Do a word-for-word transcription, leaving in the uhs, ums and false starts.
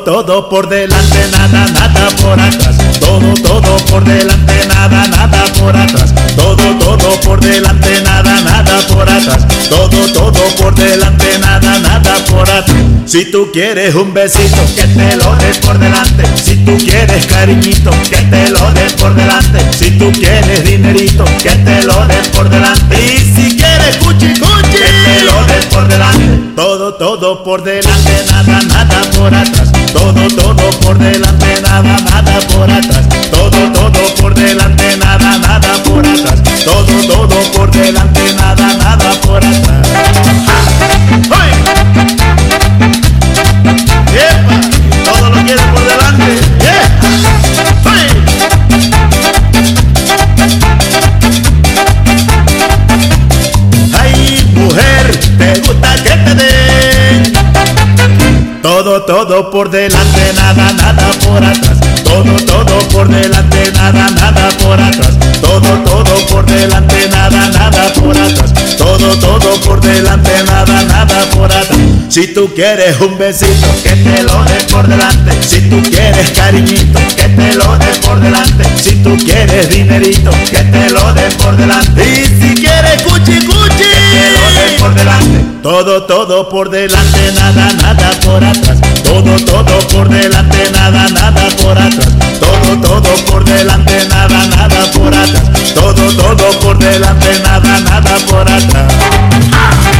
todo por delante, nada, nada por atrás. Todo, todo por delante, nada, nada por atrás. Todo, todo por delante, nada, nada por atrás. Todo, todo por delante, nada, nada por atrás. Si tú quieres un besito, que te lo des por delante. Si tú quieres cariñito, que te lo des por delante. Si tú quieres dinerito, que te lo des por delante. Y si quieres cuchi cuchi, que te lo des por delante. Todo, todo por delante, nada, nada por atrás. Todo, todo por delante, nada, nada por atrás. Todo, todo por delante, nada, nada por atrás. Todo, todo por delante, nada, nada por atrás. ¡Ay! ¡Epa! Todo lo quieres por delante. ¡Yeah! ¡Ay! ¡Ay, mujer! ¿Te gusta que te den? Todo, todo por delante, nada, nada por atrás. Todo, todo por delante, nada, nada por atrás. Todo, todo por delante, nada, nada por atrás. Todo, todo por delante, nada, nada por atrás. Si tú quieres un besito, que te lo des por delante. Si tú quieres cariñito, que te lo des por delante. Si tú quieres dinerito, que te lo des por delante. Y si quieres cuchi cuchi, que te lo des por delante. Todo, todo por delante, nada, nada por atrás. Todo, todo por delante, nada, nada por atrás. Todo, todo por delante, nada, nada por atrás. Todo, todo por delante, nada, nada por atrás.